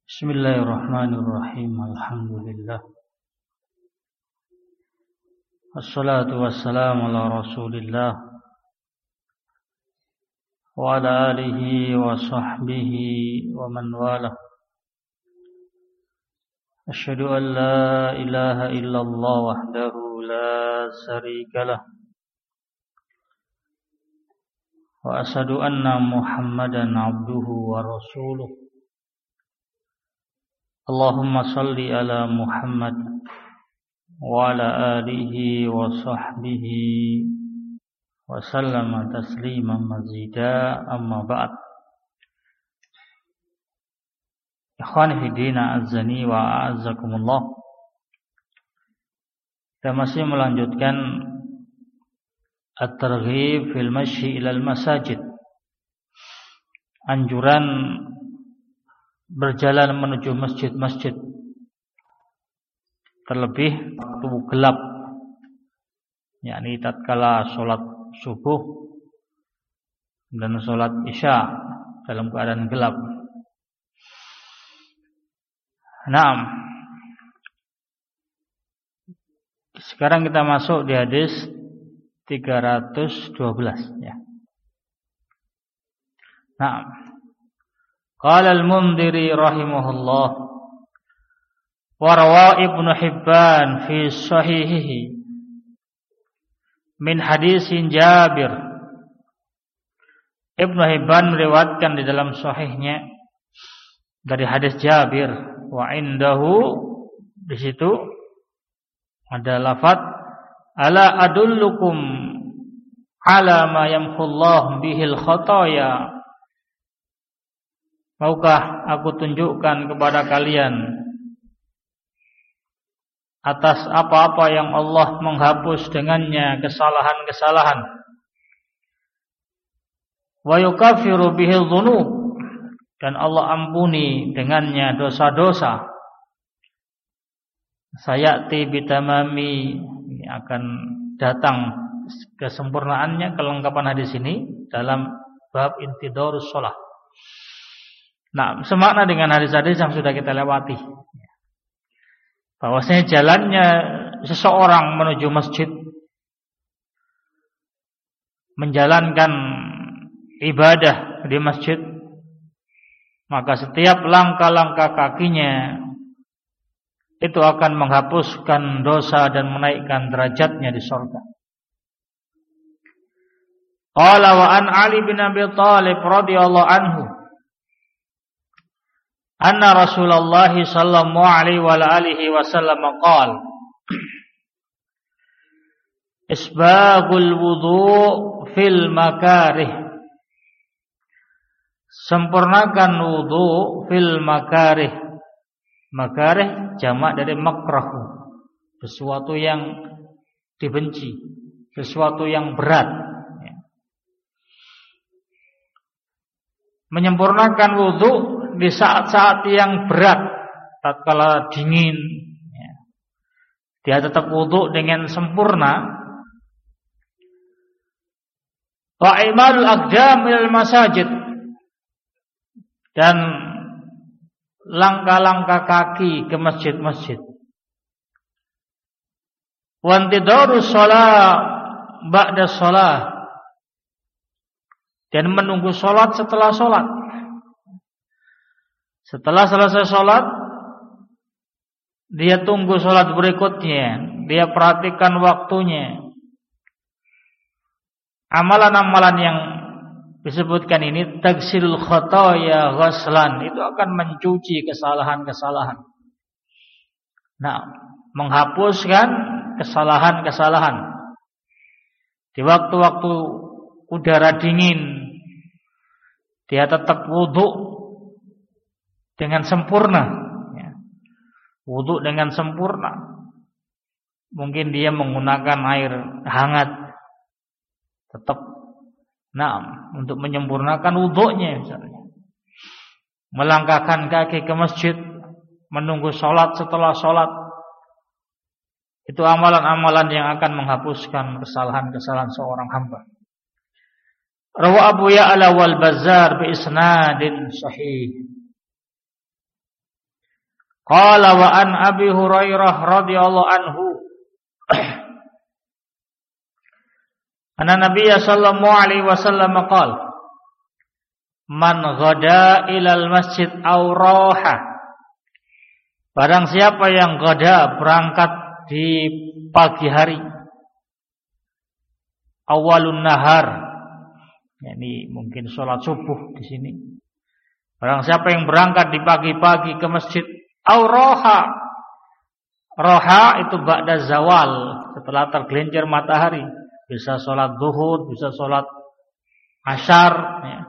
Bismillahirrahmanirrahim. Alhamdulillah. Wassalatu wassalamu ala Rasulillah wa ala alihi wa sahbihi wa man walah. Asyhadu an la ilaha illallah wahdahu la syarika lah. Wa asyhadu anna Muhammadan abduhu wa rasuluh. Allahumma salli ala Muhammad wa ala alihi wa sahbihi wa sallama tasliman mazida, amma ba'd. Ikhwani fi din, a'azzani wa a'azzakumullah. Kita masih melanjutkan at-targhib fil masyi ilal masajid, anjuran berjalan menuju masjid-masjid, terlebih waktu gelap, yakni tatkala sholat subuh dan sholat isya dalam keadaan gelap. Naam. Sekarang kita masuk di hadis 312 ya. Naam. Qala al-Mundhiri rahimahullah wa rawa Ibnu Hibban fi sahihihi min hadisin Jabir. Ibnu Hibban meriwayatkan di dalam sahihnya dari hadis Jabir, wa indahu, di situ ada lafaz ala adullukum ala ma yamhullahu bihil khataya. Maukah aku tunjukkan kepada kalian atas apa-apa yang Allah menghapus dengannya kesalahan-kesalahan. Wa yukaffiru bihil dzunub, dan Allah ampuni dengannya dosa-dosa. Sayati bitamami, ini akan datang kesempurnaannya, kelengkapan hadis ini dalam bab intidharus shalah. Nah, semakna dengan hadis-hadis yang sudah kita lewati, bahwasanya jalannya seseorang menuju masjid, menjalankan ibadah di masjid, maka setiap langkah-langkah kakinya itu akan menghapuskan dosa dan menaikkan derajatnya di surga. Qala wa an Ali bin Abi Thalib radhiyallahu anhu anna Rasulullah sallallahu alaihi wa alihi wasallam qala isbagul wudu' fil makarih, sempurnakan wudu fil makarih. Makarih jamak dari makrah, sesuatu yang dibenci, sesuatu yang berat. Menyempurnakan wudu di saat-saat yang berat, tatkala dingin, dia tetap wudu dengan sempurna. Wa imalul aqdam ilal masajid, dan langkah-langkah kaki ke masjid-masjid. Wa intidharus shalah ba'da shalah, dan menunggu sholat setelah sholat. Setelah selesai sholat, dia tunggu sholat berikutnya, dia perhatikan waktunya. Amalan-amalan yang disebutkan ini tagsilul khataya ghaslan, itu akan mencuci kesalahan-kesalahan. Nah, menghapuskan kesalahan-kesalahan. Di waktu-waktu udara dingin, dia tetap wudu dengan sempurna, wudu dengan sempurna. Mungkin dia menggunakan air hangat, tetap untuk menyempurnakan wudunya, misalnya melangkahkan kaki ke masjid, menunggu sholat setelah sholat. Itu amalan-amalan yang akan menghapuskan kesalahan-kesalahan seorang hamba. Rawa Abu Ya'la wal Bazzar bi isnadin sahih. Qala wa an Abi Hurairah radhiyallahu anhu anna Nabiyya sallallahu alaihi wasallam qala man ghada ilal masjid aw raha, barang siapa yang ghada berangkat di pagi hari, awalun nahar, yakni mungkin sholat subuh di sini. Barang siapa yang berangkat di pagi-pagi ke masjid, aw raha, raha itu ba'da zawal, setelah tergelincir matahari. Bisa sholat zuhur, bisa sholat asyar, ya.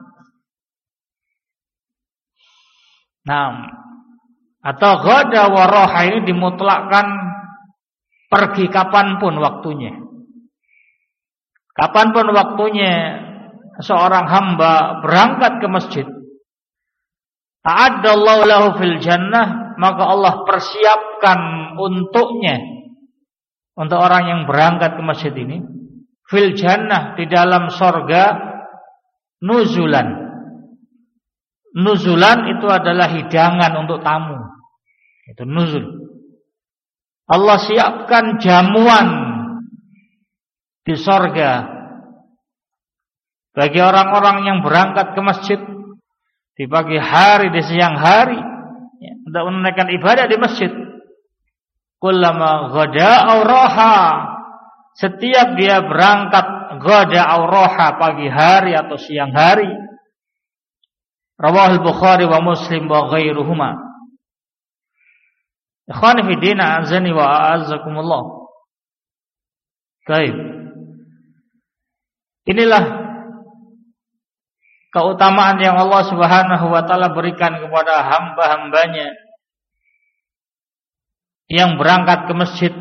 Nah, atau ghada wa raha ini dimutlakkan pergi kapanpun waktunya. Kapanpun waktunya seorang hamba berangkat ke masjid, a'addallahu lahu fil jannah, maka Allah persiapkan untuknya, untuk orang yang berangkat ke masjid ini, fil jannah, di dalam sorga, nuzulan. Nuzulan itu adalah hidangan untuk tamu. Itu nuzul. Allah siapkan jamuan di sorga bagi orang-orang yang berangkat ke masjid di pagi hari, di siang hari, ya, untuk menunaikan ibadah di masjid. Kullama ghada aw raha, setiap dia berangkat ghada aw raha, pagi hari atau siang hari. Rawahul Bukhari wa Muslim wa ghairuhuma. Ikhwani fi din, azani wa a'azzakumullah. Baik. Inilah keutamaan yang Allah Subhanahu wa taala berikan kepada hamba-hambanya yang berangkat ke masjid.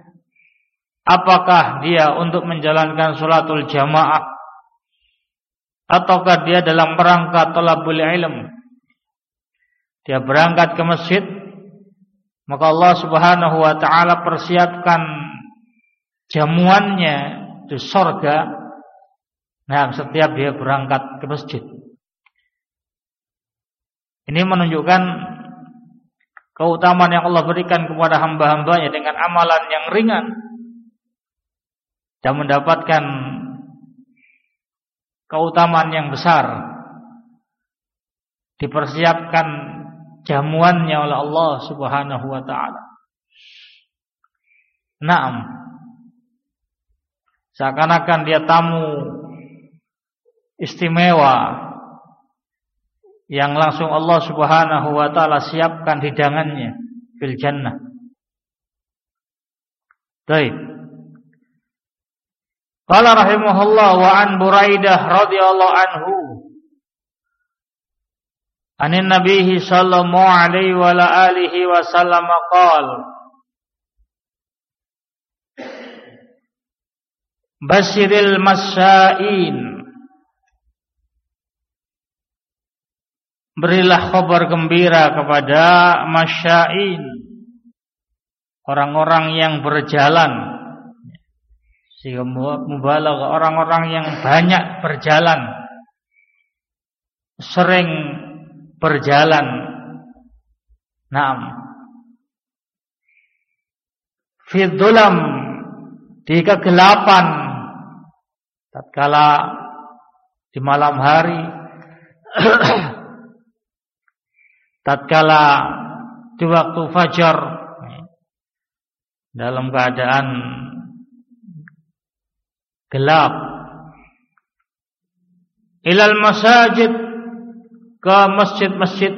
Apakah dia untuk menjalankan sholatul jamaah, ataukah dia dalam rangka thalabul ilm? Dia berangkat ke masjid, maka Allah Subhanahu wa taala persiapkan jamuannya di surga. Nah, setiap dia berangkat ke masjid. Ini menunjukkan keutamaan yang Allah berikan kepada hamba-hambanya dengan amalan yang ringan dan mendapatkan keutamaan yang besar. Dipersiapkan jamuannya oleh Allah Subhanahu wa taala. Naam. Seakan-akan dia tamu istimewa yang langsung Allah Subhanahu wa taala siapkan hidangannya fil jannah. Baik. Qala rahimahullah wa an Buraidah radhiyallahu anhu anin nabiyyi sallallahu alaihi wa alihi wasallam qala basyiril masya'in, berilah kabar gembira kepada masya'in, orang-orang yang berjalan. Sehingga mubalagh, orang-orang yang banyak berjalan, sering berjalan. Naam. Fi dhulam, di kegelapan, tatkala di malam hari, tatkala di waktu fajar, dalam keadaan gelap, ilal masajid, ke masjid-masjid,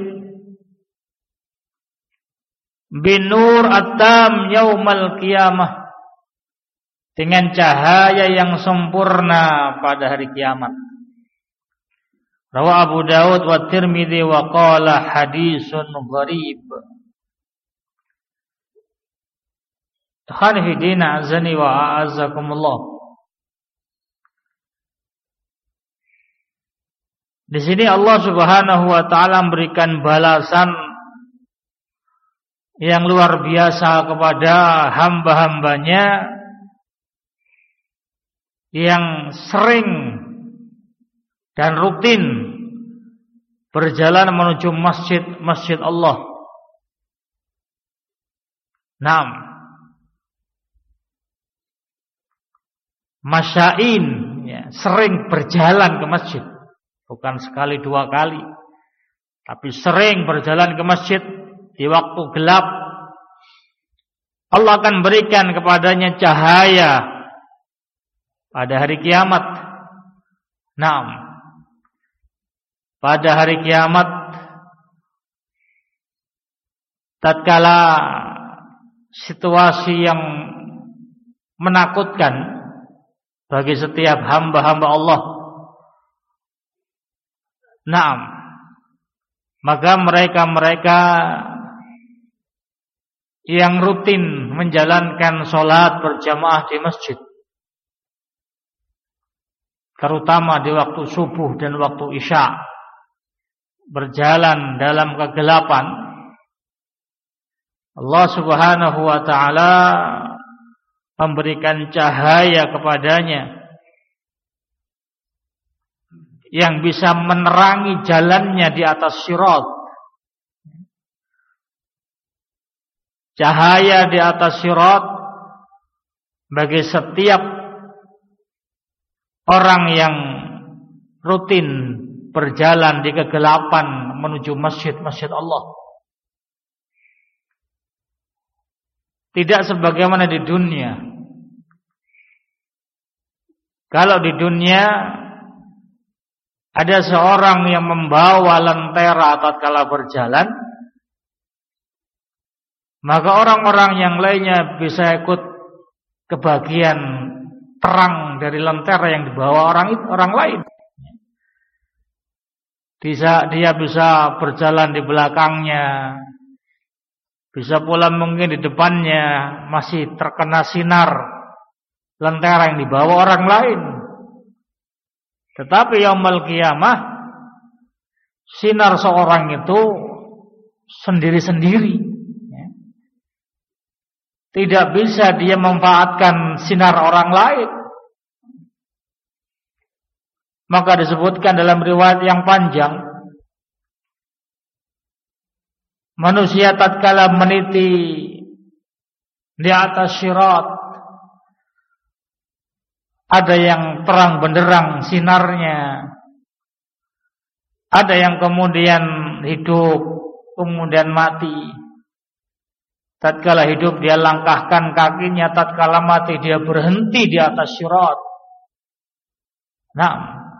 binur at-tam yaumal qiyamah, dengan cahaya yang sempurna pada hari kiamat. Rawa Abu Dawud wa Tirmidzi wa qala hadisun gharib. Khani fi din, azani wa a'azzakumullah. Di sini Allah Subhanahu wa taala memberikan balasan yang luar biasa kepada hamba-hambanya yang sering dan rutin berjalan menuju masjid-masjid Allah. Naam. Masyain, ya, sering berjalan ke masjid. Bukan sekali dua kali, tapi sering berjalan ke masjid di waktu gelap. Allah akan berikan kepadanya cahaya pada hari kiamat. Naam. Pada hari kiamat, tatkala situasi yang menakutkan bagi setiap hamba-hamba Allah, naam, maka mereka-mereka yang rutin menjalankan sholat berjamaah di masjid, terutama di waktu subuh dan waktu isya, berjalan dalam kegelapan, Allah Subhanahu wa ta'ala memberikan cahaya kepadanya yang bisa menerangi jalannya di atas sirat. Cahaya di atas sirat bagi setiap orang yang rutin berjalan di kegelapan menuju masjid-masjid Allah. Tidak sebagaimana di dunia. Kalau di dunia ada seorang yang membawa lentera tatkala berjalan, maka orang-orang yang lainnya bisa ikut kebagian terang dari lentera yang dibawa orang lain. Dia bisa berjalan di belakangnya, bisa pula mungkin di depannya masih terkena sinar lentera yang dibawa orang lain. Tetapi yaumul qiyamah, sinar seorang itu sendiri-sendiri. Tidak bisa dia memanfaatkan sinar orang lain. Maka disebutkan dalam riwayat yang panjang, manusia tatkala meniti di atas sirat, ada yang terang benderang sinarnya, ada yang kemudian hidup, kemudian mati. Tatkala hidup dia langkahkan kakinya, tatkala mati dia berhenti di atas sirat. Nah,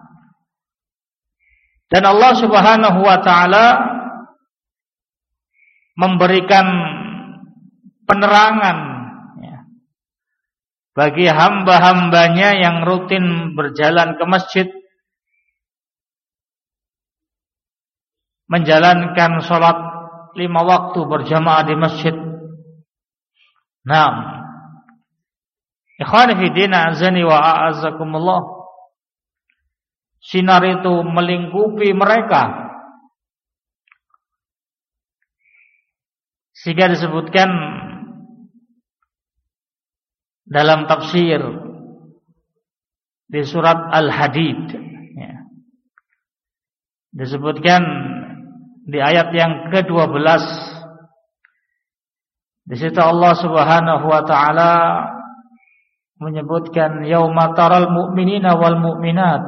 dan Allah Subhanahu wa ta'ala memberikan penerangan bagi hamba-hambanya yang rutin berjalan ke masjid, menjalankan sholat 5 waktu berjamaah di masjid. Naam. Ikhwani fi din, azani wa a'azzakumullah. Sinar itu melingkupi mereka, sehingga disebutkan dalam tafsir di surat Al-Hadid, ya, disebutkan di ayat yang ke-12, di situ Allah Subhanahu wa ta'ala menyebutkan yauma taral mu'minina wal mu'minat,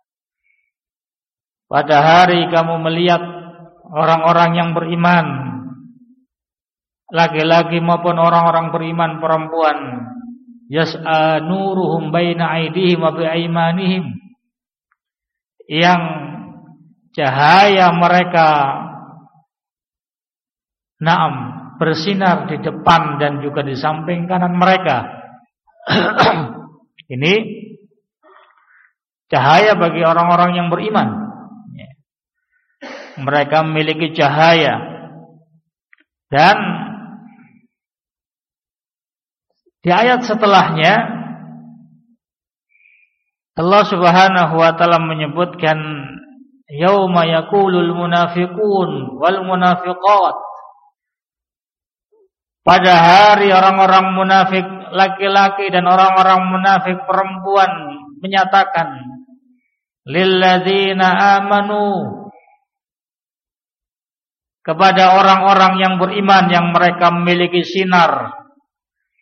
pada hari kamu melihat orang-orang yang beriman, laki-laki maupun orang-orang beriman perempuan, yas'a nuruhum baina aydihim wa bi'aymanihim, yang cahaya mereka naam bersinar di depan dan juga di samping kanan mereka. Ini cahaya bagi orang-orang yang beriman. Mereka memiliki cahaya. Dan di ayat setelahnya Allah Subhanahu wa ta'ala menyebutkan yauma yaqulul munafiqun wal munafiqat, pada hari orang-orang munafik laki-laki dan orang-orang munafik perempuan menyatakan lilladzina amanu, kepada orang-orang yang beriman yang mereka memiliki sinar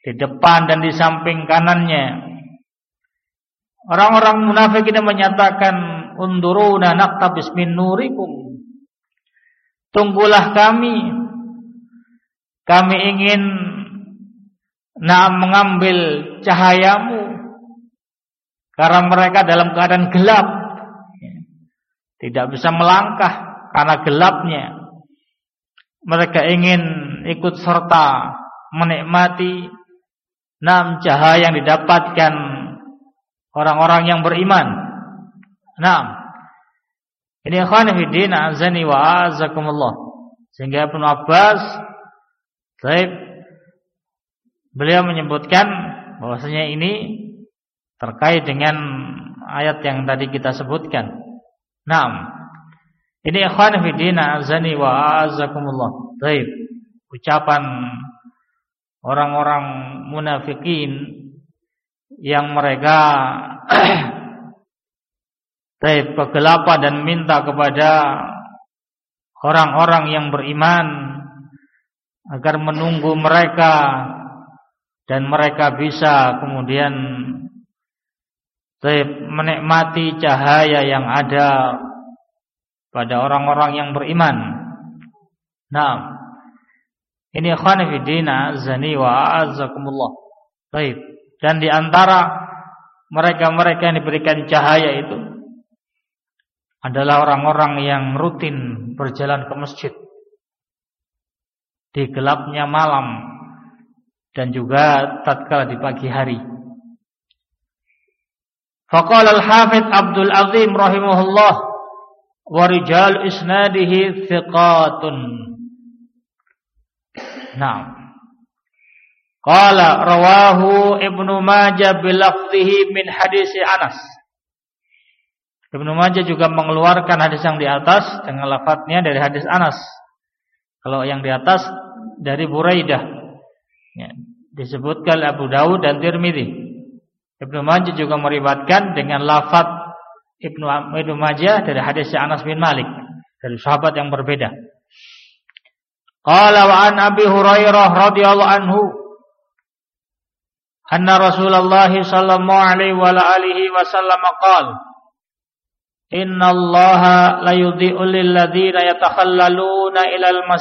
di depan dan di samping kanannya. Orang-orang munafik ini menyatakan, "Unduruna naqtabis min nurikum." Tunggulah kami ingin mengambil cahayamu, karena mereka dalam keadaan gelap, tidak bisa melangkah karena gelapnya. Mereka ingin ikut serta menikmati cahaya yang didapatkan orang-orang yang beriman. Ini ikhwan fillah azani wa azakumullah. Sehingga Ibnu Abbas beliau menyebutkan bahwasanya ini terkait dengan ayat yang tadi kita sebutkan. Ini ikhwan fillah azani wa azakumullah. Ucapan orang-orang munafikin yang mereka kegelapan dan minta kepada orang-orang yang beriman agar menunggu mereka dan mereka bisa kemudian menikmati cahaya yang ada pada orang-orang yang beriman. Ini ikhwan fillah azani wa azakumullah. Dan di antara mereka-mereka yang diberikan cahaya itu adalah orang-orang yang rutin berjalan ke masjid di gelapnya malam dan juga tatkala di pagi hari. Faqala al-Hafidz Abdul Azim rahimahullah, wa rijal isnadihi thiqatun. Qala rawahu Ibnu Majah bilafzihi min hadis Anas. Ibnu Majah juga mengeluarkan hadis yang di atas dengan lafadznya dari hadis Anas. Kalau yang di atas dari Buraidah, disebutkan Abu Dawud dan Tirmidzi. Ibnu Majah juga meriwayatkan dengan lafadz Ibnu Majah dari hadis Anas bin Malik dari sahabat yang berbeda. Qala wa an Abi Hurairah radhiyallahu anhu anna Rasulullah sallallahu alaihi wa alihi wasallam qala innallaha la yudhi'u lil ladzina yatakhallaluna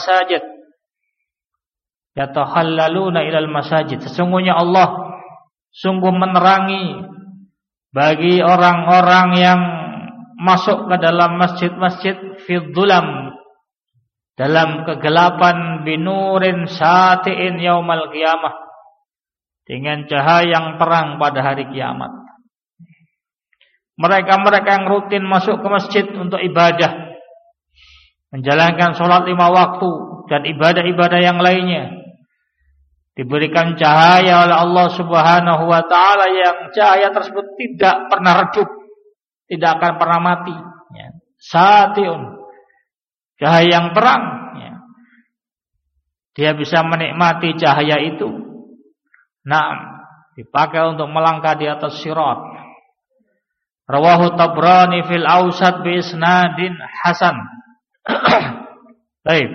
ilal masajid. Sesungguhnya Allah sungguh menerangi bagi orang-orang yang masuk ke dalam masjid-masjid fi dhulam, dalam kegelapan, binurin sati'in yaumal qiyamah, dengan cahaya yang terang pada hari kiamat. Mereka-mereka yang rutin masuk ke masjid untuk ibadah, menjalankan sholat 5 waktu dan ibadah-ibadah yang lainnya, diberikan cahaya oleh Allah Subhanahu wa ta'ala yang cahaya tersebut tidak pernah redup, tidak akan pernah mati. Satiun, cahaya yang terang. Dia bisa menikmati cahaya itu. Dipakai untuk melangkah di atas sirat. Rawahu Tabrani fil Awsat bi isnadin hasan. Baik.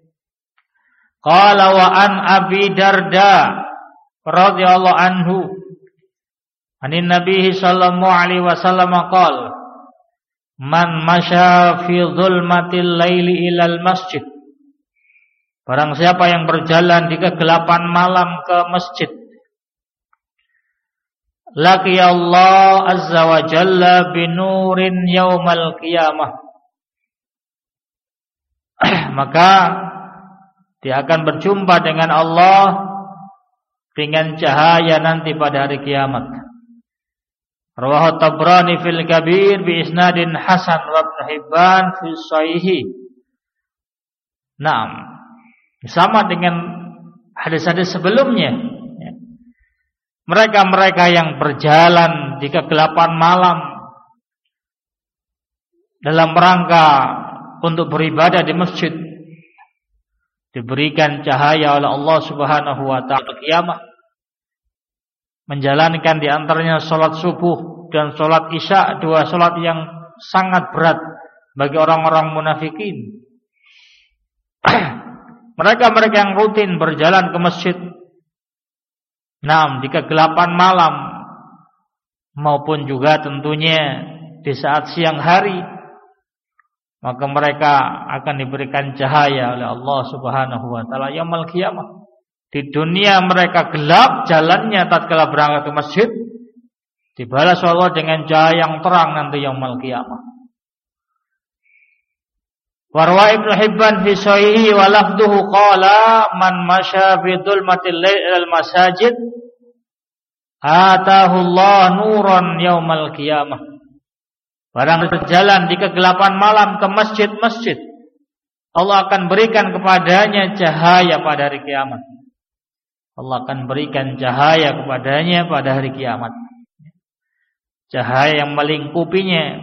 Qala wa an Abi Darda radhiyallahu anhu anin Nabi sallallahu alaihi wasallam qala man masya fi dhulmatil laili ilal masjid, barang siapa yang berjalan di kegelapan malam ke masjid, laqiya Allah azza wa jalla binurin yaumal qiyamah, maka dia akan berjumpa dengan Allah dengan cahaya nanti pada hari kiamat. Rawahu Tabrani fil Kabir bi isnadin hasan wa Ibnu Hibban fi Shahihi. Sama dengan hadis-hadis sebelumnya. Mereka-mereka yang berjalan di kegelapan malam dalam rangka untuk beribadah di masjid, diberikan cahaya oleh Allah Subhanahu wa ta'ala kiamat, menjalankan di antaranya salat subuh dan salat isya, 2 salat yang sangat berat bagi orang-orang munafikin. Mereka-mereka yang rutin berjalan ke masjid Di kegelapan malam maupun juga tentunya di saat siang hari, maka mereka akan diberikan cahaya oleh Allah Subhanahu wa taala yaumul qiyamah. Di dunia mereka gelap jalannya tatkala berangkat ke masjid, dibalas Allah dengan cahaya yang terang nanti yaumul qiyamah. Warwa Ibnu Hibban fi sahihi wa lafduhu qala man masya fi dhulmatil lail ilal masajid atahu Allah nuran yaumal qiyamah. Barang berjalan di kegelapan malam ke masjid-masjid, Allah akan berikan kepadanya cahaya pada hari kiamat. Allah akan berikan cahaya kepadanya pada hari kiamat. Cahaya yang melingkupinya.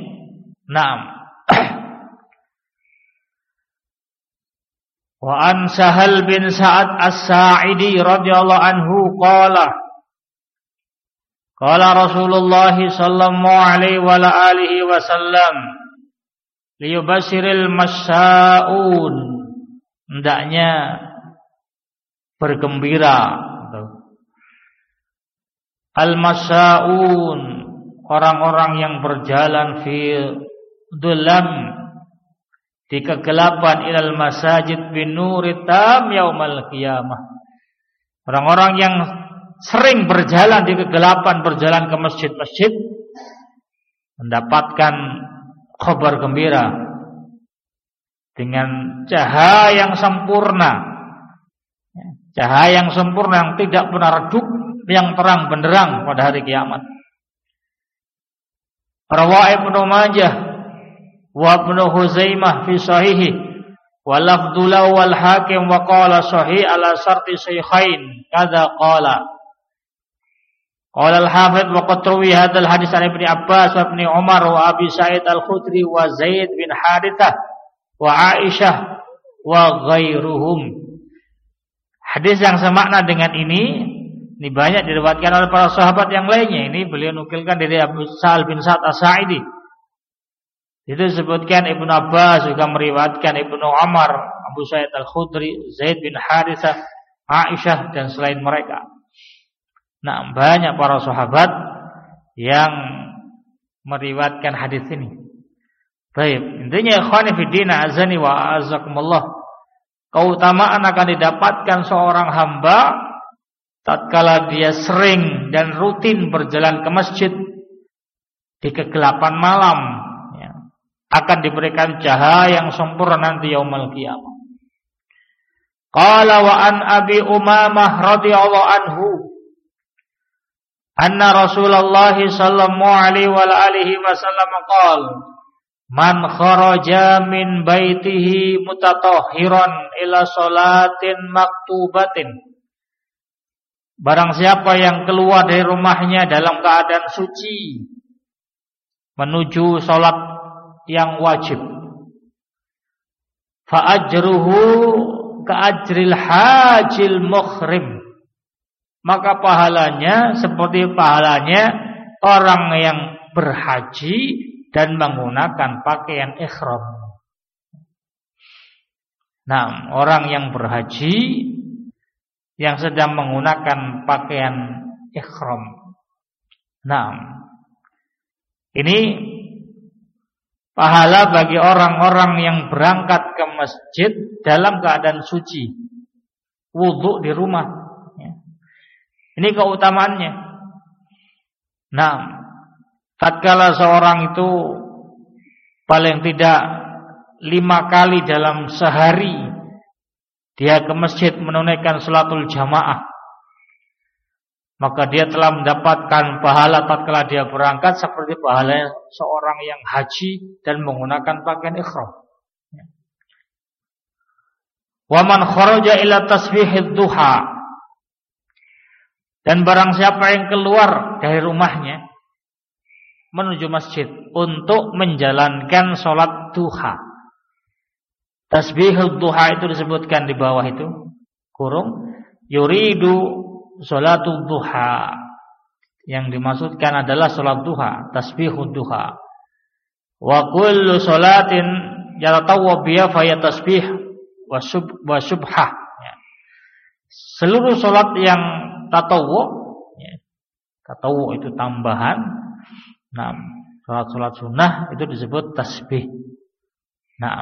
Wa an Sahal bin Sa'ad As-Sa'idi radhiyallahu anhu qala Rasulullah sallallahu alaihi wa alihi wasallam liyubashiril masya'un, hendaknya bergembira al-masya'un, orang-orang yang berjalan fi dhulam, di kegelapan, ilal masajid binurit tam yaumal qiyamah. Orang-orang yang sering berjalan di kegelapan, berjalan ke masjid-masjid, mendapatkan kabar gembira dengan cahaya yang sempurna. Cahaya yang sempurna yang tidak pernah redup, yang terang benderang pada hari kiamat. Rawahu Ibnu Majah wa Ibnu Huzaimah fi sahihi wa lafdhu lahu wal Hakim wa qala sahih ala syarti shaykhain kadza qala al-Hafidz wa qad ruwi hadzal hadits an Ibnu Abbas wa Ibnu Umar wa Abi Sa'id al-Khudri wa Zaid bin Harithah wa Aisyah wa ghairuhum. Hadis yang semakna dengan ini banyak diriwayatkan oleh para sahabat yang lainnya. Ini beliau nukilkan dari Abu Sa'al bin Sa'ad As-Sa'idi. Itu disebutkan Ibnu Abbas juga meriwayatkan, Ibnu Umar, Abu Sa'id Al-Khudri, Zaid bin Harithah, Aisyah dan selain mereka. Banyak para sahabat yang meriwayatkan hadis ini. Baik, intinya ikhwani fi din azani wa azakumullah, keutamaan akan didapatkan seorang hamba tatkala dia sering dan rutin berjalan ke masjid di kegelapan malam, akan diberikan cahaya yang sempurna nanti yaumul qiyamah. Qala wa an Abi Umamah radhiyallahu anhu anna Rasulullah sallallahu alaihi wa alihi wasallam qala man kharaja min baitihi mutatahhiran ila salatin maktubatin, barang siapa yang keluar dari rumahnya dalam keadaan suci menuju salat yang wajib, fa ajruhu ka ajril hajil muhrim, maka pahalanya seperti pahalanya orang yang berhaji dan menggunakan pakaian ihram. Orang yang berhaji yang sedang menggunakan pakaian ihram. Ini pahala bagi orang-orang yang berangkat ke masjid dalam keadaan suci, wudu di rumah. Ini keutamaannya. Tatkala seorang itu paling tidak 5 kali dalam sehari dia ke masjid menunaikan salatul jamaah, maka dia telah mendapatkan pahala tatkala dia berangkat seperti pahala seorang yang haji dan menggunakan pakaian ihram. Wa man kharaja ila tasbihid duha, dan barang siapa yang keluar dari rumahnya menuju masjid untuk menjalankan sholat duha. Tasbihul duha itu disebutkan di bawah itu kurung yuridu sholatul duha, yang dimaksudkan adalah sholat duha, tasbihul duha. Wa kullu sholatin yatatawwa biha fa ya tasbih wa subhah. Seluruh sholat yang tatawwu Tatawwu itu tambahan. Nah, salat sunnah itu disebut tasbih. Nah,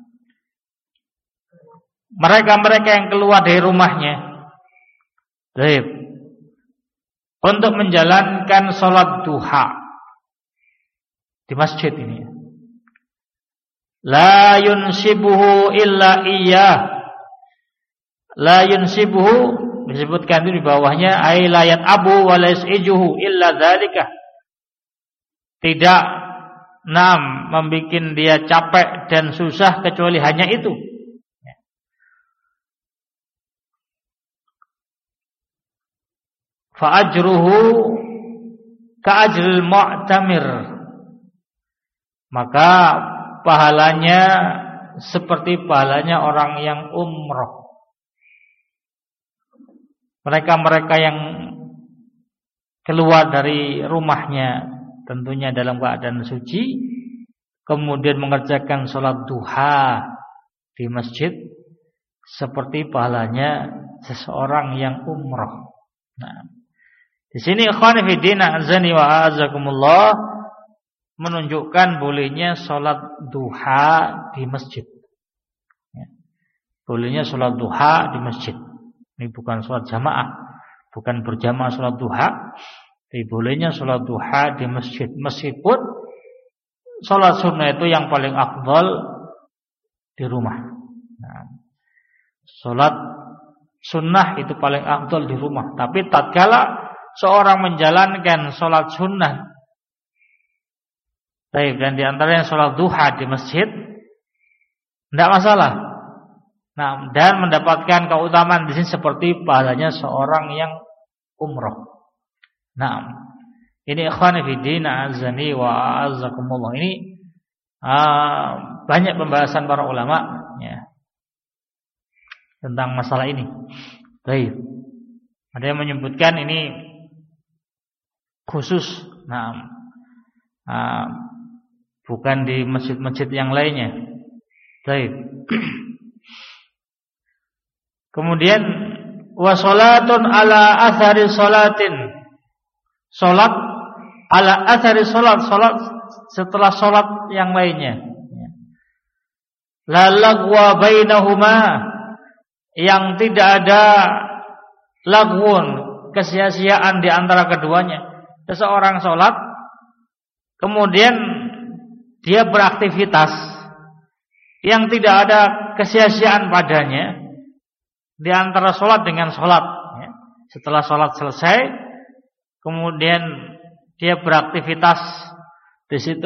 mereka yang keluar dari rumahnya, untuk menjalankan salat duha di masjid ini, la yunsibuhu illa iyyah. La yunsibuhu disebutkan itu di bawahnya, ay la yat'abu wa la yas'ijuhu illa dzalika. Tidak membikin dia capek dan susah kecuali hanya itu. Fa ajruhu ka ajril mu'tamir. Maka pahalanya seperti pahalanya orang yang umroh. Mereka yang keluar dari rumahnya tentunya dalam keadaan suci, kemudian mengerjakan sholat duha di masjid, seperti pahalanya seseorang yang umroh. Nah, di sini ikhwan fillah azani wa azakumullah menunjukkan bolehnya sholat duha di masjid. Bolehnya sholat duha di masjid. Ini bukan sholat jamaah, bukan berjamaah sholat duha, tapi bolehnya sholat duha di masjid. Meskipun sholat sunnah itu yang paling afdal di rumah. Nah, sholat sunnah itu paling afdal di rumah. Tapi tatkala seorang menjalankan sholat sunnah, dan di antaranya sholat duha di masjid, tidak masalah. Nah, dan mendapatkan keutamaan di sini seperti pahalanya seorang yang umroh. Nah, ini ikhwan fillah azani wa azakumullah. Ini banyak pembahasan para ulama ya, tentang masalah ini. Baik. Ada yang menyebutkan ini khusus, bukan di masjid-masjid yang lainnya. Baik. Kemudian wa salatun ala athari salatin. Salat ala athari salat setelah salat yang lainnya. La lagwa bainahuma, yang tidak ada lagwun, kesia-siaan di antara keduanya. Seseorang salat kemudian dia beraktivitas yang tidak ada kesia-siaan padanya di antara sholat dengan sholat. Setelah sholat selesai, kemudian dia beraktivitas di situ,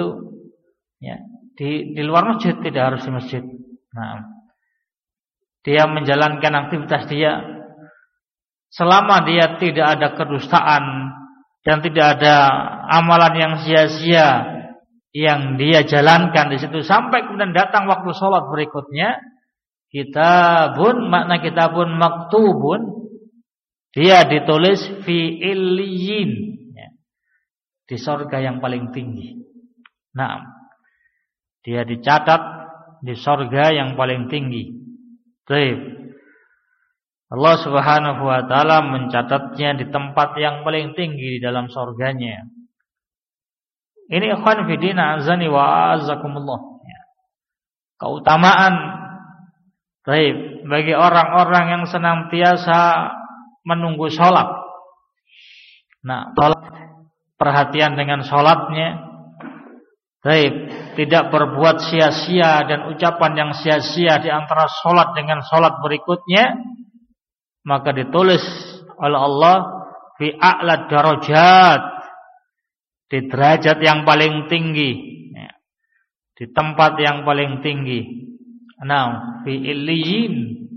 di luar masjid, tidak harus di masjid. Nah, dia menjalankan aktivitas dia selama dia tidak ada kedustaan dan tidak ada amalan yang sia-sia yang dia jalankan di situ, sampai kemudian datang waktu sholat berikutnya. Kitabun, makna kitabun maktubun, dia ditulis fi illiyin, di surga yang paling tinggi. Nah, dia dicatat di surga yang paling tinggi. Baik. Allah Subhanahu wa taala mencatatnya di tempat yang paling tinggi di dalam surganya. Ini ikhwan fillah azani wa azakumullah. Keutamaan bagi orang-orang yang senantiasa menunggu sholat. Nah, sholat, perhatian dengan sholatnya. Tidak berbuat sia-sia dan ucapan yang sia-sia di antara sholat dengan sholat berikutnya, maka ditulis oleh Allah fi a'la darajat, di derajat yang paling tinggi, di tempat yang paling tinggi. Nah, fi illiyin,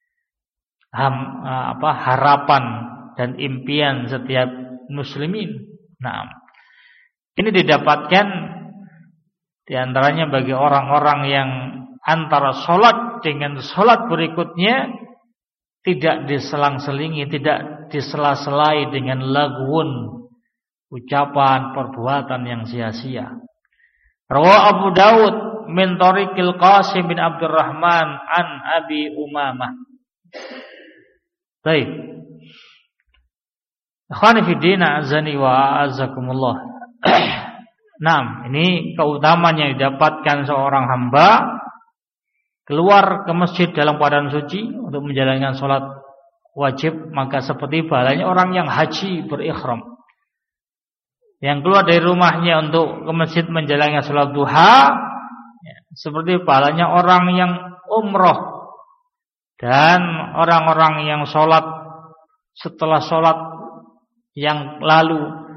harapan dan impian setiap muslimin. Nah, ini didapatkan di antaranya bagi orang-orang yang antara sholat dengan sholat berikutnya tidak diselang-selingi, tidak disela-selai dengan lagwun, ucapan, perbuatan yang sia-sia. Rawa Abu Dawud min tariqil Qasim bin Abdurrahman an Abi Umamah. Baik. Ikhwani fi din, azani wa azakumullah. Nah, ini keutamaan yang didapatkan seorang hamba keluar ke masjid dalam keadaan suci untuk menjalankan sholat wajib, maka seperti pahalanya orang yang haji berikhram. Yang keluar dari rumahnya untuk ke masjid menjalankan sholat duha, seperti pahalanya orang yang umroh. Dan orang-orang yang sholat setelah sholat yang lalu,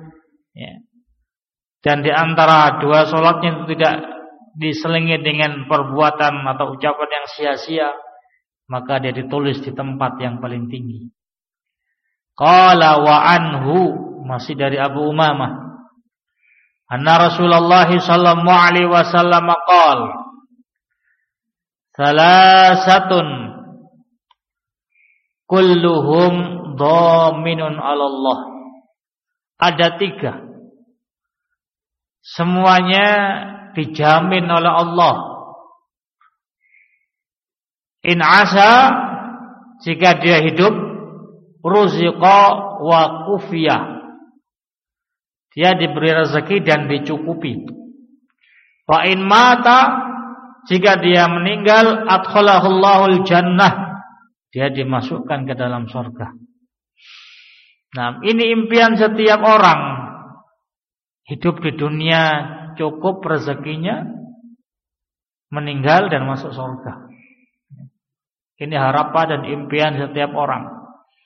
dan di antara dua sholatnya itu tidak diselingi dengan perbuatan atau ucapan yang sia-sia, maka dia ditulis di tempat yang paling tinggi. Qala wa anhu, masih dari Abu Umamah, anna Rasulullah sallallahu alaihi wasallam qala, salasatun kulluhum dhaminun 'ala Allah. Ada tiga, semuanya dijamin oleh Allah. In asa, jika dia hidup, ruziqa wa kufiya, dia diberi rezeki dan dicukupi. Wa in mata, jika dia meninggal, adkhalahullahul jannah, dia dimasukkan ke dalam surga. Nah, ini impian setiap orang. Hidup di dunia cukup rezekinya, meninggal dan masuk surga. Ini harapan dan impian setiap orang.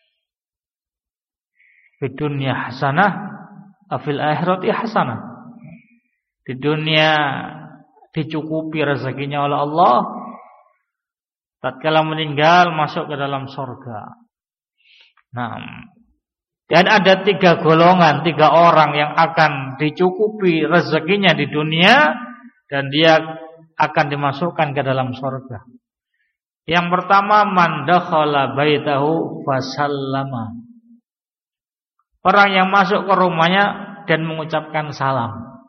Di dunia hasanah, afil akhirati hasanah. Di dunia dicukupi rezekinya oleh Allah, tatkala meninggal masuk ke dalam surga. Nah, dan ada tiga golongan, tiga orang yang akan dicukupi rezekinya di dunia dan dia akan dimasukkan ke dalam surga. Yang pertama, man dakhala baitahu fasallama, orang yang masuk ke rumahnya dan mengucapkan salam.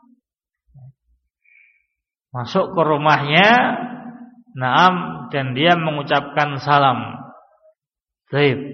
Masuk ke rumahnya, naam, dan dia mengucapkan salam. Baik.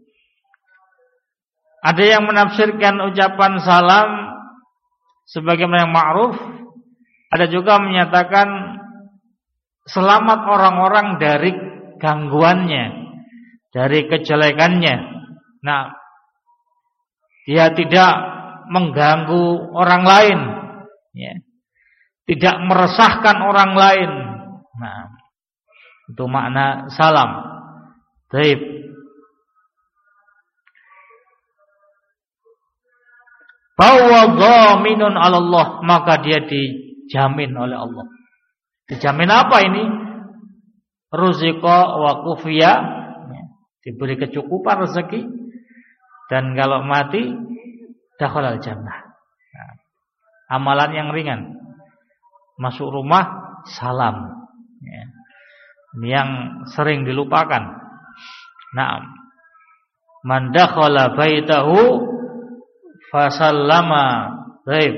Ada yang menafsirkan ucapan salam sebagaimana yang ma'ruf. Ada juga menyatakan selamat orang-orang dari gangguannya, dari kejelekannya. Nah, dia tidak mengganggu orang lain, ya, tidak meresahkan orang lain. Nah, itu makna salam. Baik. Bahwa dhaminun 'ala Allah, maka dia dijamin oleh Allah. Dijamin apa ini? Ruziqa wa kufiya, diberi kecukupan rezeki, dan kalau mati dakhalal jannah. Nah, amalan yang ringan. Masuk rumah salam, ya. Ini yang sering dilupakan. Nah, man dakhala baitahu fasallama. Baik.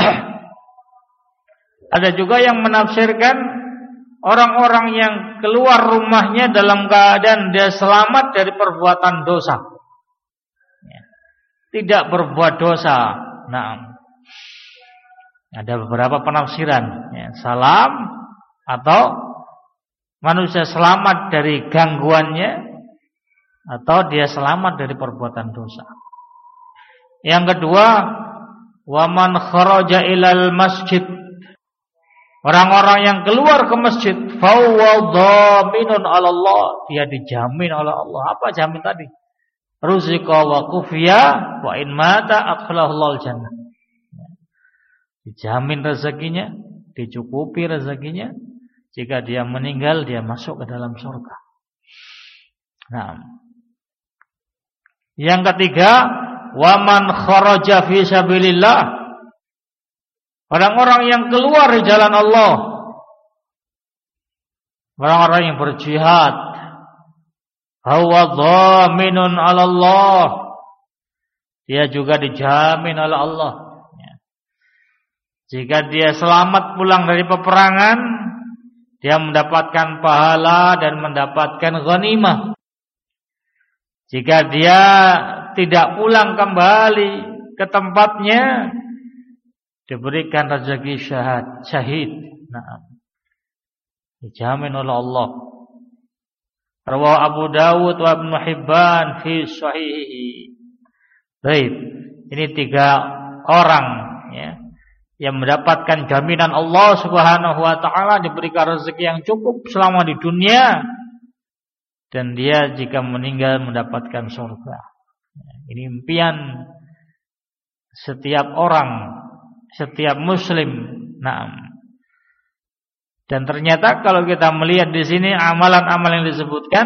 Ada juga yang menafsirkan orang-orang yang keluar rumahnya dalam keadaan dia selamat dari perbuatan dosa, ya, tidak berbuat dosa. Nah, ada beberapa penafsiran, ya, salam atau manusia selamat dari gangguannya, atau dia selamat dari perbuatan dosa. Yang kedua, waman kharaja ilal masjid, orang-orang yang keluar ke masjid, fahuwa dhaminun 'ala Allah, dia dijamin oleh Allah. Apa jamin tadi? Ruziqa wa kufiya wa in mata adkhalahul jannah. Dijamin rezekinya, dicukupi rezekinya. Jika dia meninggal, dia masuk ke dalam surga. Nah, yang ketiga, waman kharaja fi sabilillah, orang-orang yang keluar di jalan Allah, orang-orang yang berjihad, huwa dhaminun 'ala Allah, dia juga dijamin oleh Allah. Jika dia selamat pulang dari peperangan, dia mendapatkan pahala dan mendapatkan ghanimah. Jika dia tidak pulang kembali ke tempatnya, diberikan rezeki syahid. Nah, dijamin oleh Allah. Rawahu Abu Dawud wa Ibnu Hibban fi sahihihi. Baik, ini 3 orang ya yang mendapatkan jaminan Allah Subhanahu wa taala, diberikan rezeki yang cukup selama di dunia, dan dia jika meninggal mendapatkan surga. Ini impian setiap orang, setiap muslim. Naam. Dan ternyata kalau kita melihat di sini amalan-amalan yang disebutkan,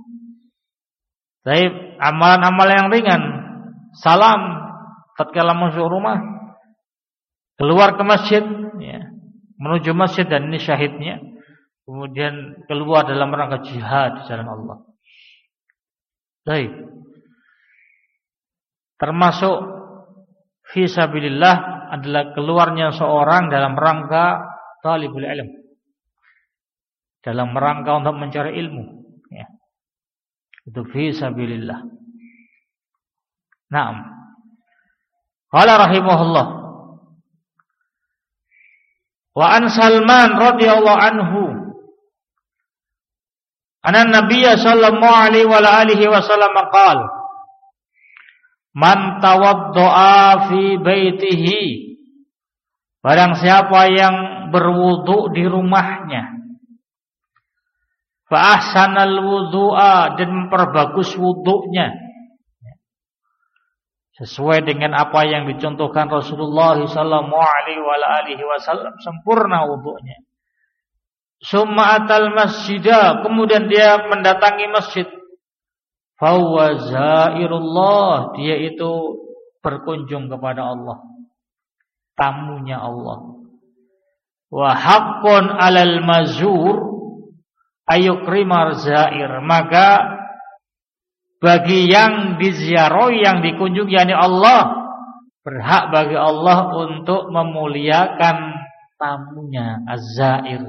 baik, amalan-amalan yang ringan, salam tatkala masuk rumah, keluar ke masjid, ya, menuju masjid dan ini syahidnya, kemudian keluar dalam rangka jihad di jalan Allah. Baik. Termasuk fi sabilillah adalah keluarnya seorang dalam rangka talibul ilm, dalam rangka untuk mencari ilmu, ya. Itu fi sabilillah. Naam. Qala rahimahullah. Wa an Salman radhiyallahu anhu anna Nabiyya sallallahu alaihi wa alihi wasallam qala man tawaddaa fi baitihi, barang siapa yang berwudu di rumahnya, fa ahsanal wudu'a, dan memperbagus wudunya sesuai dengan apa yang dicontohkan Rasulullah sallallahu alaihi wasallam, sempurna wudunya. Summa atal masjidah, kemudian dia mendatangi masjid. Fa huwa zairullah, dia itu berkunjung kepada Allah, tamunya Allah. Wa haqqun 'alal mazur ayukrimar zair, maka bagi yang diziarahi, yang dikunjungi, yakni Allah, berhak bagi Allah untuk memuliakan tamunya, az-zair.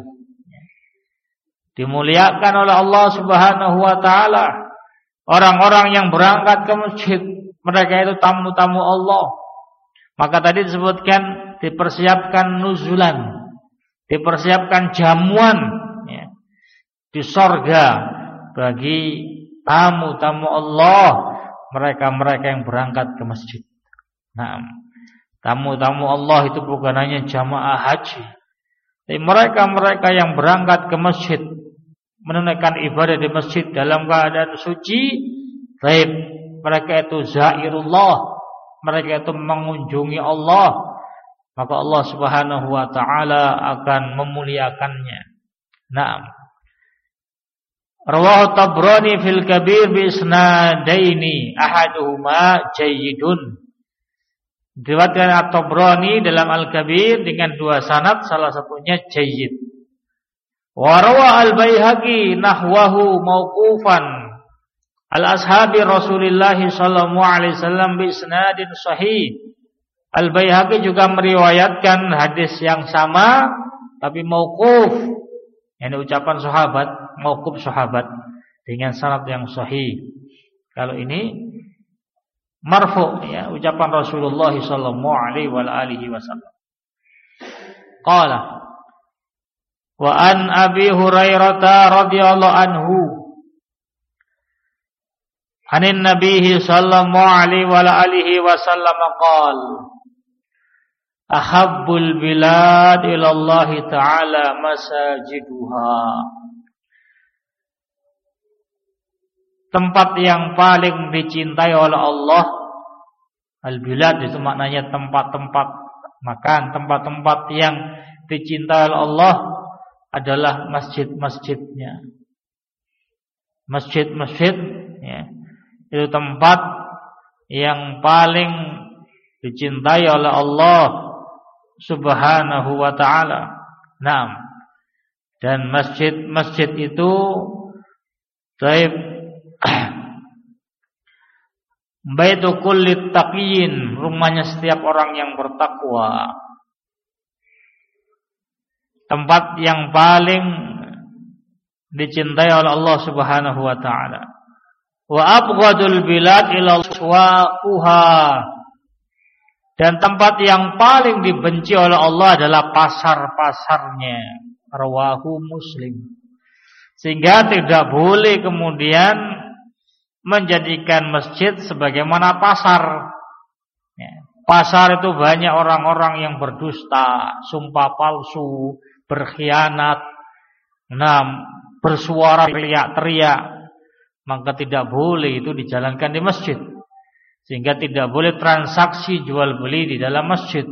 Dimuliakan oleh Allah Subhanahu wa taala. Orang-orang yang berangkat ke masjid, mereka itu tamu-tamu Allah. Maka tadi disebutkan dipersiapkan nuzulan, dipersiapkan jamuan, ya, di sorga bagi tamu-tamu Allah, mereka-mereka yang berangkat ke masjid. Nah, tamu-tamu Allah itu bukan hanya jamaah haji, tapi mereka-mereka yang berangkat ke masjid, menunaikan ibadah di masjid dalam keadaan suci. Baik, mereka itu zairullah, mereka itu mengunjungi Allah, maka Allah Subhanahu wa taala akan memuliakannya. Naam. Rawahu Tabrani fil Kabir bi isnadaini ahaduhuma jayyidun. Diriwayatkan At-Tabrani dalam Al-Kabir dengan 2 sanad, salah satunya jayyid. Wa rawa Al-Baihaqi nahwahu mauqufan al-ashabi Rasulillah sallallahu alaihi wasallam bi isnadin sahih. Al-Baihaqi juga meriwayatkan hadis yang sama tapi mauquf, yakni ucapan sahabat, mauquf sahabat dengan sanad yang sahih. Kalau ini marfu, ya, ucapan Rasulullah sallallahu alaihi wasallam. Qala wa an Abi Hurairah radhiyallahu anhu anin Nabi sallallahu alaihi wasallam qala ahabbul bilad ila Allah ta'ala masajiduha. Tempat yang paling dicintai oleh Allah, al-bilad itu maknanya tempat-tempat makan, tempat-tempat yang dicintai oleh Allah adalah masjid-masjidnya. Masjid-masjid, ya, itu tempat yang paling dicintai oleh Allah Subhanahu wa ta'ala. Naam. Dan masjid-masjid itu baitu kulli taqiyyin, rumahnya setiap orang yang bertakwa. Tempat yang paling dicintai oleh Allah Subhanahu wa ta'ala. Wa abghadul bilad ila aswaquha. Dan tempat yang paling dibenci oleh Allah adalah pasar-pasarnya. Rawahu Muslim. Sehingga tidak boleh kemudian menjadikan masjid sebagaimana pasar. Pasar itu banyak orang-orang yang berdusta, sumpah palsu, berkhianat, bersuara teriak-teriak. Maka tidak boleh itu dijalankan di masjid. Sehingga tidak boleh transaksi jual beli di dalam masjid.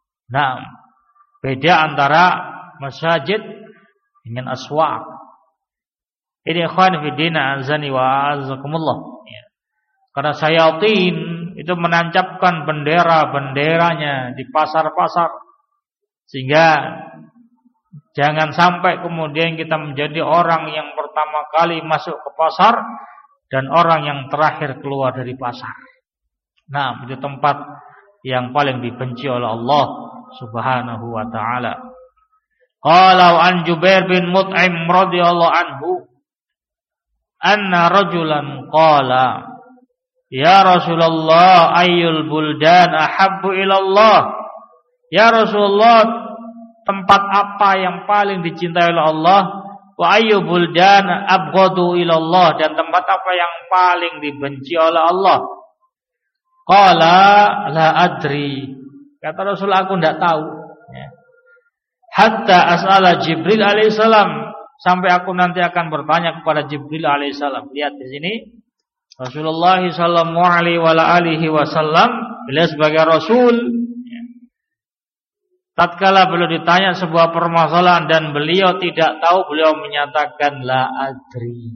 Beda antara masjid dengan aswaq. Ini ikhwan fillah azani wa azakumullah. Karena syayatin itu menancapkan bendera-benderanya di pasar-pasar. Sehingga jangan sampai kemudian kita menjadi orang yang pertama kali masuk ke pasar dan orang yang terakhir keluar dari pasar. Itu tempat yang paling dibenci oleh Allah Subhanahu wa taala. Qala an Jubair bin Mut'im radhiyallahu anhu anna rajulan qala ya Rasulullah ayyul buldan ahabbu ila Allah. Ya Rasulullah, tempat apa yang paling dicintai oleh Allah? Wa ayyul buldan abghadu ila Allah, dan tempat apa yang paling dibenci oleh Allah? Qala la adri. Kata Rasul, aku tidak tahu. Hatta as'ala Jibril alaihissalam, sampai aku nanti akan bertanya kepada Jibril alaihissalam. Lihat di sini Rasulullah sallallahu alaihi wasallam, beliau sebagai Rasul, tatkala beliau ditanya sebuah permasalahan dan beliau tidak tahu, beliau menyatakan la adri.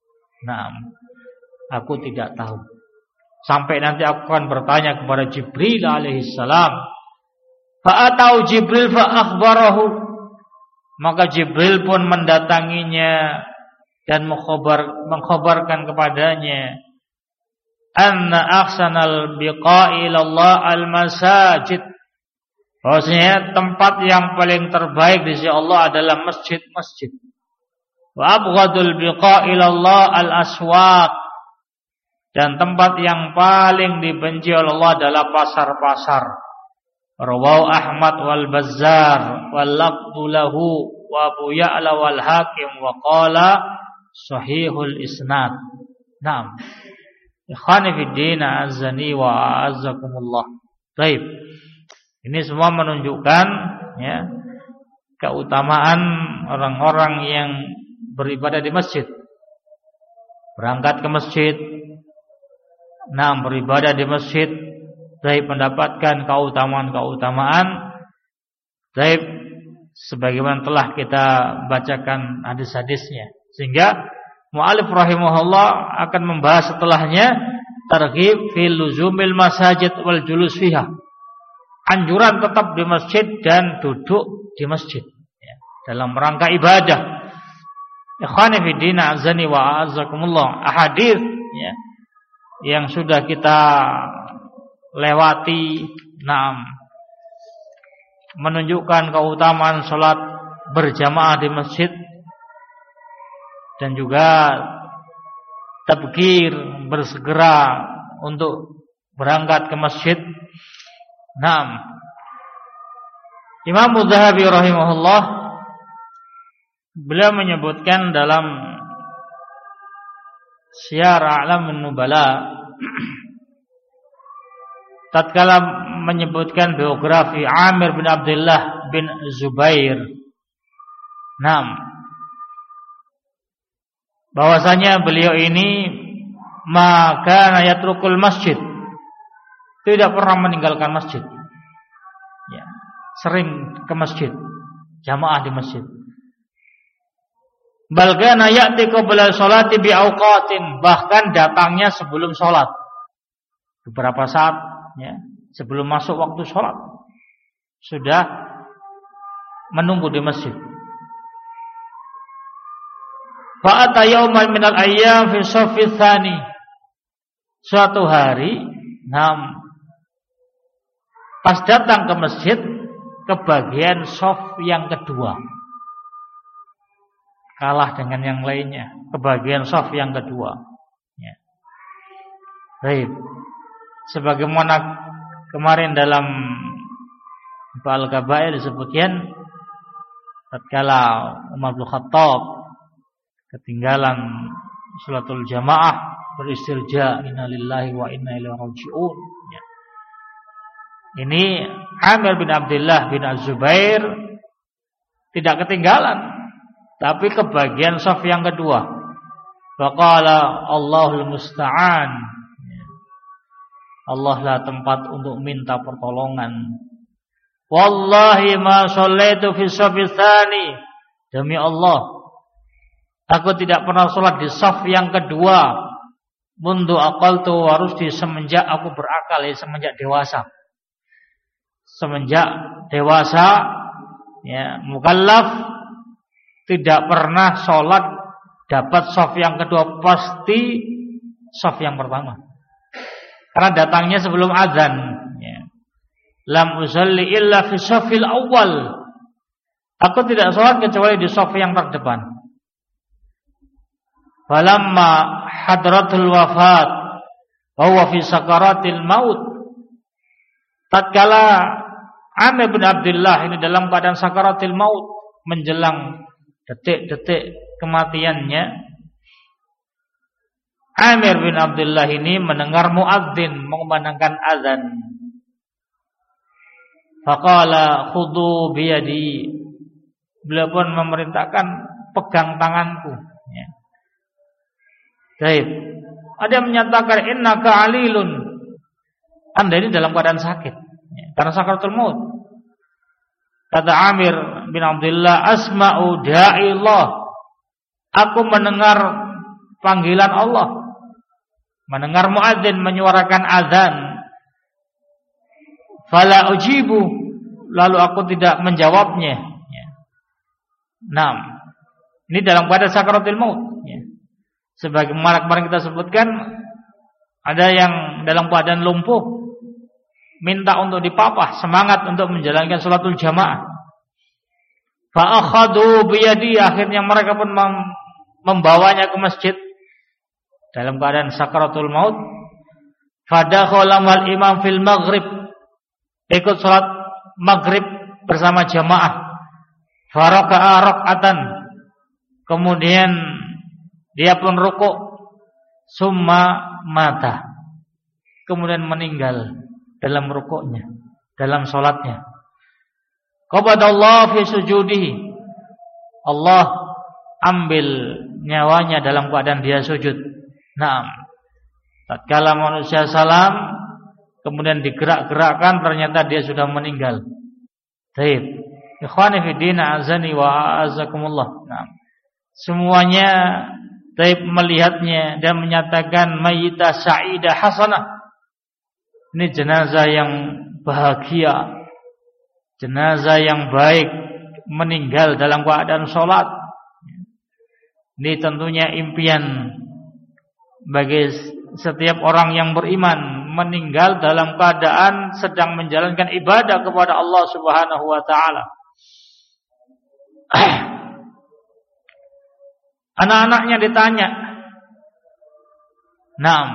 Aku tidak tahu. Sampai nanti aku akan bertanya kepada Jibril alaihissalam. Fa'atau Jibril fa'akhbarahu. Maka Jibril pun mendatanginya dan mengkhabarkan kepadanya, anna ahsanal biqa'i ilallah al-masajid. Bahwasanya tempat yang paling terbaik di sisi Allah adalah masjid-masjid. Wa abghadul biqa'i ilallah al-aswaq. Dan tempat yang paling dibenci oleh Allah adalah pasar-pasar. Rawahu Ahmad wal Bazzar wal lafdhu lahu wa Abu Ya'la wal Hakim wa qala sahihul isnad. Ikhwani fid din azani wa azzakumullah. Baik. Ini semua menunjukkan keutamaan orang-orang yang beribadah di masjid. Berangkat ke masjid, beribadah di masjid, baik mendapatkan keutamaan-keutamaan, baik sebagaimana telah kita bacakan hadis-hadisnya. Sehingga mu'alif rahimahullah akan membahas setelahnya targhib fil luzumil masajid wal julus fiha. Anjuran tetap di masjid dan duduk di masjid dalam rangka ibadah. Ikhwani fid din azani wa azakumullah. Ahadits yang sudah kita lewati menunjukkan keutamaan salat berjamaah di masjid dan juga tabkir, bersegera untuk berangkat ke masjid. Imam Mudzahabi rahimahullah, beliau menyebutkan dalam Syiar A'lamun Nubala, tatkala menyebutkan biografi Amir bin Abdullah bin Zubair, bahwasanya beliau ini maka yatrukul masjid, tidak pernah meninggalkan masjid, sering ke masjid, jamaah di masjid. Bal kana ya'ti qabla sholati bi awqatin, bahkan datangnya sebelum sholat, beberapa saat sebelum masuk waktu sholat sudah menunggu di masjid. Fa'ata yawman minal ayyam fi shaffi tsani, suatu hari pas datang ke masjid ke bagian shaf yang kedua, kalah dengan yang lainnya, ke bagian shaf yang kedua. Baik. Sebagaimana kemarin dalam Al-Kabair disebutkan tatkala Umar bin Khattab ketinggalan salatul jamaah beristirja, innalillahi wa inna ilaihi raji'un. Ya. Ini Amir bin Abdullah bin Az-Zubair tidak ketinggalan, tapi kebagian shaf yang kedua. Faqala Allahul musta'an. Allah lah tempat untuk minta pertolongan. Wallahi ma shallaitu fi shaffi tsani. Demi Allah, aku tidak pernah salat di shaf yang kedua. Mundu aqaltu wa rusdi, semenjak aku berakal, ya semenjak dewasa. Semenjak dewasa, ya mukallaf tidak pernah salat dapat shaf yang kedua, pasti shaf yang pertama. Karena datangnya sebelum azan, ya. Lam usalli illa fi shafil awal. Aku tidak sholat kecuali di shaf yang terdepan. Falamma hadratul wafat wa huwa fi sakaratil maut. Tatkala Amir bin Abdullah ini dalam keadaan sakaratil maut, menjelang detik-detik kematiannya, Amir bin Abdullah ini mendengar muadzin mengumandangkan azan. Faqala khudu biyadi. Beliau pun memerintahkan pegang tanganku. Ya. Baik. Ada yang menyatakan innaka alilun. Anda ini dalam keadaan sakit, ya, karena sakaratul maut. Kata Amir bin Abdullah, asma'u da'illah. Aku mendengar panggilan Allah. Mendengar muadzin menyuarakan azan. Fala ujibu, lalu aku tidak menjawabnya. Ya. Nah, ini dalam keadaan sakaratul maut. Ya. Sebagaimana kemarin kita sebutkan, ada yang dalam keadaan lumpuh, minta untuk dipapah, semangat untuk menjalankan salatul jamaah. Fa akhadhu biyadi, akhirnya mereka pun membawanya ke masjid dalam keadaan sakaratul maut. Fadakhalamal imam fil maghrib, ikut salat maghrib bersama jamaah. Faraka'a rak'atan, kemudian dia pun rukuk. Summa mata, kemudian meninggal dalam rukuknya, dalam salatnya. Qabadallahu fi sujudihi, Allah ambil nyawanya dalam keadaan dia sujud. Naam. Tatkala manusia salam, kemudian digerak-gerakkan, ternyata dia sudah meninggal. Baik. Ikhwani fi din, azani wa azakumullah. Naam. Semuanya taib melihatnya dan menyatakan mayyita sa'idah hasanah. Ini jenazah yang bahagia, jenazah yang baik, meninggal dalam keadaan sholat. Ini tentunya impian bagi setiap orang yang beriman, meninggal dalam keadaan sedang menjalankan ibadah kepada Allah Subhanahu wa taala. Anak-anaknya ditanya, "Naam,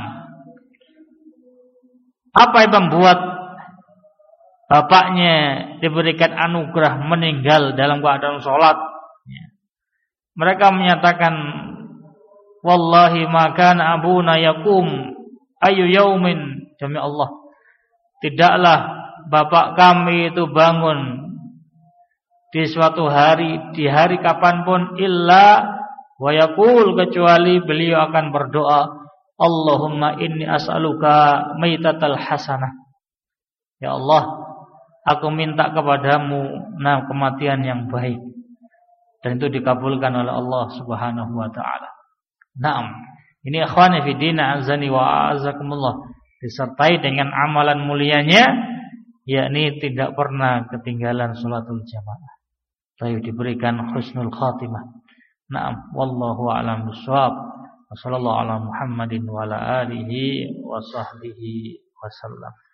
apa yang membuat bapaknya diberikan anugerah meninggal dalam keadaan sholat?" Mereka menyatakan, "Wallahi ma kana abuna yakum ayu yaumin." Demi Allah, tidaklah bapak kami itu bangun di suatu hari, di hari kapanpun, illa wa yaqul, kecuali beliau akan berdoa, Allahumma inni as'aluka maitatal hasanah. Ya Allah, aku minta kepadamu kematian yang baik. Dan itu dikabulkan oleh Allah Subhanahu wa taala. Naam. Ini ikhwani fi din, azani wa azakumullah, disertai dengan amalan mulianya, yakni tidak pernah ketinggalan salatul jamaah. Baik, diberikan husnul khatimah. Naam, wallahu a'lam bishawab. Wassallallahu ala Muhammadin wa ala alihi wa sahbihi wasallam.